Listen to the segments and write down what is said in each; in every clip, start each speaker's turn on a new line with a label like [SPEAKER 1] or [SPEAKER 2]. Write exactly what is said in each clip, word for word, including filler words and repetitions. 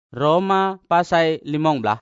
[SPEAKER 1] Roma pasal limong belah.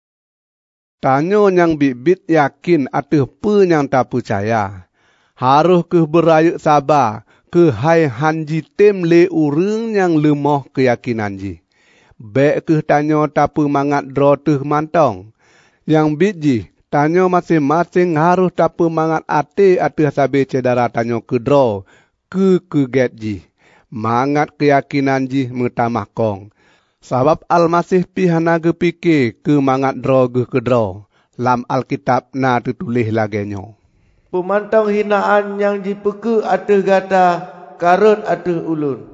[SPEAKER 2] Tanyo yang bibit yakin atuh pe yang tak percaya. Harus ke berayuk sabar ke hai hanji tem le urang yang lemah keyakinan ji. Baik ke tanyo tak mangat dro tuh mantong. Yang biji tanyo masing-masing harus tak mangat ate atuh sabe cedara tanyo ke dro ke keget ji. Mangat keyakinan ji metamah kong. Sabab Al-Masih pihana ge pikir ke mangat dro ge ke dro. Lam Alkitab na tertulis lagenyo.
[SPEAKER 3] Pemantang hinaan yang dipeke atuh gata karun atuh ulun.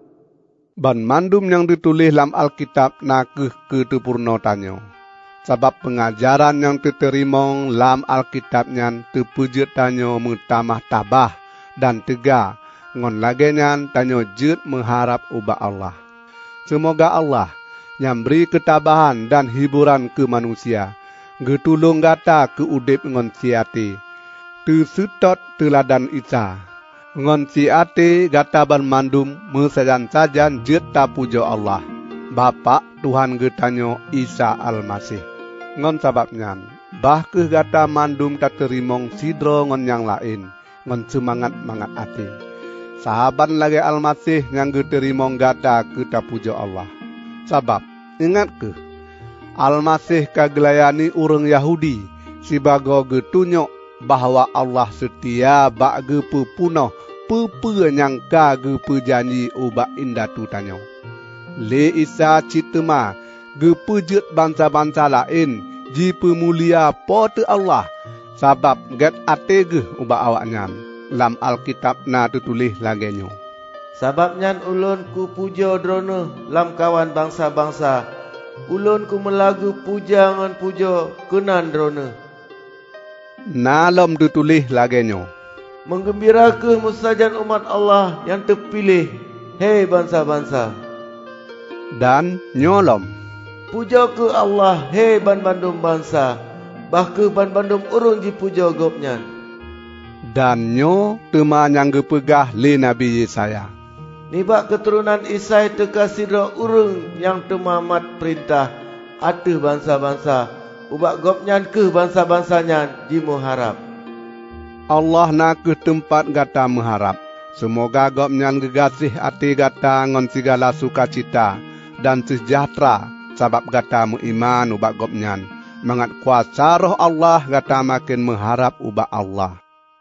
[SPEAKER 2] Ban mandum yang ditulis lam Alkitab na ke ke tepurno tanyo. Sabab pengajaran yang diterima lam Alkitab nyan terpujut tanyo mutamah tabah dan tega. Ngon lagenyan tanyo jut mengharap ubah Allah. Semoga Allah yang beri ketabahan dan hiburan ke manusia. Getulung gata ke udip ngon siati. Tu sutot teladan Isa. Ngon siati gata ban mandum mesajan-sajan jut ta pujo Allah. Bapa Tuhan getanyo Isa Al-Masih. Ngon sababnya bah ke gata mandum tak terimong sidro ngon yang lain. Ngon semangat-mangat ati. Sahaban lagi Al-Masih yang geterimong gata ke ta pujo Allah. Sabab ingat ke Al-Masih kagelayani urang Yahudi sibago getunyok bahwa Allah setia bak ge pepunoh pepe nyangka ge pejanji ubak indatu tanyo. Le Isa citema ge pejut bangsa-bangsa lain ji pemulia pote Allah sabab get ate ge ubak awaknya. Lam Alkitab na tertulis lagenyo.
[SPEAKER 3] Sababnya ulun ku puja drono lam kawan bangsa-bangsa. Ulun ku melagu puja ngan puja kenan drono.
[SPEAKER 2] Nalam ditulis lagenyo.
[SPEAKER 3] Menggembira ke musajan umat Allah yang terpilih. Hei bangsa-bangsa.
[SPEAKER 2] Dan nyolom.
[SPEAKER 3] Puja ke Allah hei ban-bandum bangsa. Bah ke ban-bandum urung ji puja gopnya.
[SPEAKER 2] Dan nyo teman yang gepegah le Nabi Yesaya.
[SPEAKER 3] Nibak keturunan Isai terkasih roh urung yang temamat perintah atuh bangsa-bangsa. Ubak gopnyan ke bangsa-bangsanya jimu harap.
[SPEAKER 2] Allah nak ke tempat gata mengharap. Semoga gopnyan gegasih ati gata ngon segala sukacita dan sejahtera sabab gata muiman ubak gopnyan. Mangat kuasa roh Allah gata makin mengharap ubak Allah.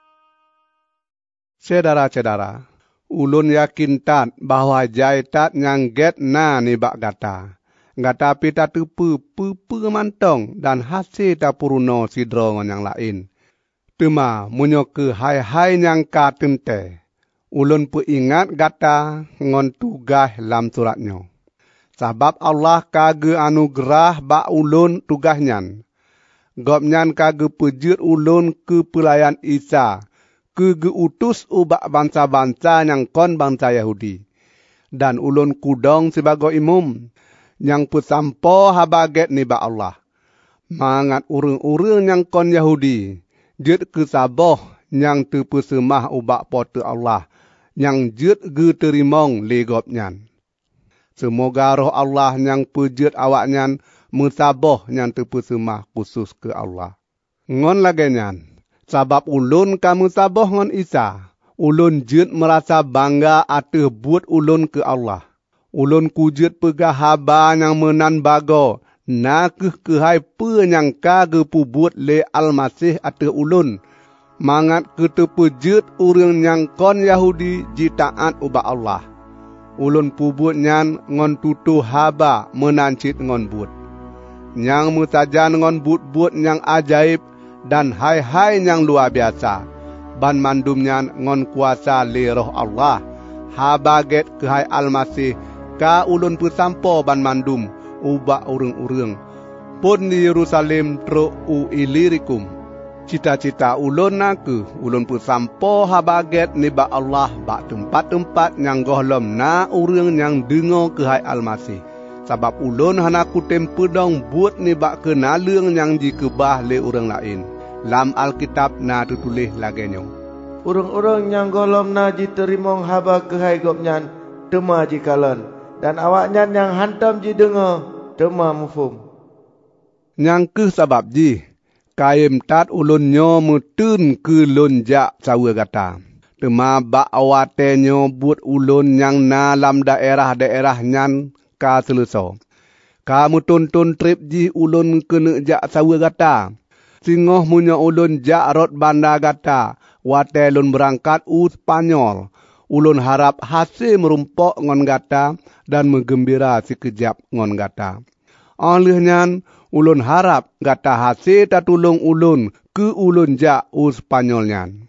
[SPEAKER 2] Saudara-saudara, ulun yakin tat bahwa jai tat yang get na nibak gata. Gata pita tepu pepe mantong dan hasil ta puruno sidro ngon yang lain. Tema munyo ke hai-hai yang ka tente. Ulun pu ingat gata ngon tugas lam suratnyo. Sabab Allah kage anugerah bak ulun tugasnyan. Gopnyan kage pejut ulun ke pelayan Isa. Ke geutus ubak bangsa-bangsa yang kon bangsa Yahudi. Dan ulun kudong sebagai imam yang pesampo habaget nibak Allah. Mangat urang-urang yang kon Yahudi. Jut kesaboh yang terpesemah ubak pote Allah. Yang jut ge terimong legopnyan. Semoga roh Allah yang pejut awaknyan mesaboh yang terpesemah khusus ke Allah. Ngon lagenyan. Sabab ulun kamu saboh ngon Isa. Ulun jut merasa bangga atuh buat ulun ke Allah. Ulun kujut pegah haba yang menan bago. Nakeh kehai penyangka gepu buat le Al-Masih atuh ulun. Mangat ketepejut urang yang kon Yahudi jitaat ubak Allah. Ulun pubut nyan ngon tutu haba menancit ngon buat. Yang mutajan ngon buat-buat yang ajaib. Dan hai-hai yang luar biasa. Ban mandumnya ngon kuasa le roh Allah. Habaget ke hai Al-Masih. Ka ulun pesampo ban mandum. Ubak urang-urang. Pun di Yerusalem tro u ilirikum. Cita-cita ulun naku. Ulun pesampo habaget nibak Allah. Bak tempat-tempat yang gohlom na urang yang dengo ke hai Al-Masih. Sabab ulun hana kutem pedong buat nibak kenalung yang dikebah le urang lain. Lam Alkitab na tertulis lagenyo.
[SPEAKER 3] Urang-urang yang golom na diterimong haba kehai gopnyan tema jikalan. Dan awaknyan yang hantam ji dengar tema mufum.
[SPEAKER 2] Yang ke sebab ji, kaim tat ulun nyo mutun ke lun jak sawa kata. Tema bak awate nyo buat ulun yang na lam daerah-daerah nyan ka seleso. Kamu tuntun trip ji ulun kena jak sawa kata. Singoh munyo ulun jak rot banda kata. Wate ulun berangkat u Spanyol. Ulun harap hasil merumpok ngon kata dan menggembira sekejap ngon kata. Oleh nyan, ulun harap kata hasil tatulung ulun ke ulun jak u Spanyol nyan.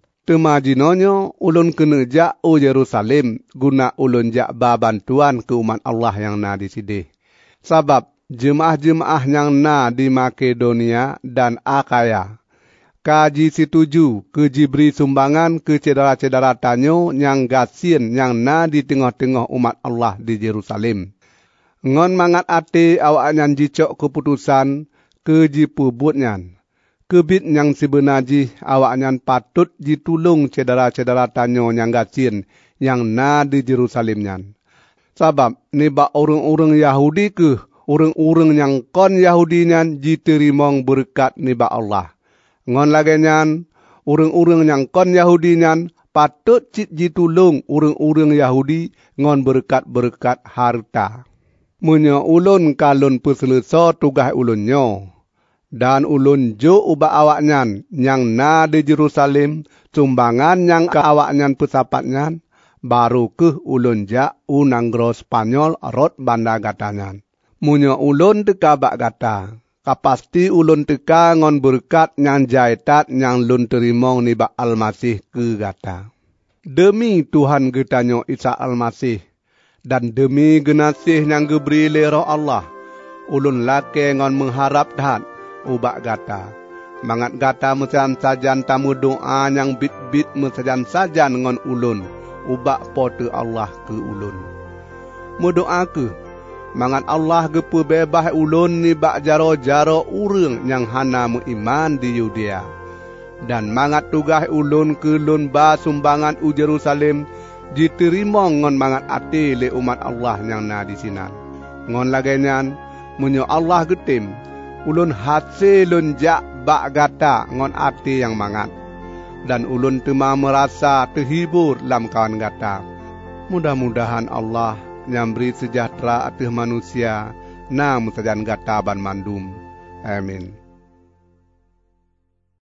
[SPEAKER 2] Temajinonyo ulun kena jak u Yerusalem guna ulun jak ba bantuan ke umat Allah yang na di sini. Sabab jemaah-jemaah yang na di Makedonia dan Akaya. Kaji situju ke jibri sumbangan ke cedera-cedera tanyo yang gasien yang na di tengah-tengah umat Allah di Yerusalem. Ngon mangat ate awak nyan jicok keputusan ke jipubut nyan. Kebit yang sebenaji awak nyan patut ditulung cedera-cedera tanyo yang gasien yang na di Yerusalem nyan. Sabab ni bak orang-orang Yahudi ke orang-orang yang kon Yahudi nyan diterimong berkat ni bak Allah. Ngon lagi nyan orang-orang yang kon Yahudi nyan patut cit ditulung orang-orang Yahudi ngon berkat-berkat harta. Munyo ulun kalun peseleso tugas ulun nyo. Dan ulun jo ubak awak nyan yang na di Yerusalem sumbangan yang ke awak nyan pesapat nyan. Baru ke ulun jak unanggro Spanyol rot banda gatanyan. Munyo ulun teka bak gata. Kapasti ulun teka ngon berkat yang jaitat yang lun terimong ni bak Almasih ke gata. Demi Tuhan getanyo Isa Almasih. Dan demi genasih yang geberi le roh Allah. Ulun lake ngon mengharap dahat ubak gata. Mangat gata mesajan sajan tamu doa yang bit-bit mesajan sajan ngon ulun. Ubak pote Allah ke ulun. Mudoa ke, mangat Allah gepu bebah ulun ni bak jaro-jaro urang yang hana muiman di Yudea. Dan mangat tugas ulun ke lun ba sumbangan u Jerusalem diterima ngon mangat ati le umat Allah yang na di sinan. Ngon lagi nyan, munyo Allah getim, ulun hasil lun jak bak gata ngon ati yang mangat. Dan ulun tema merasa terhibur dalam kawan gata. Mudah-mudahan Allah yang beri sejahtera atas manusia na musajan gata ban mandum. Amin.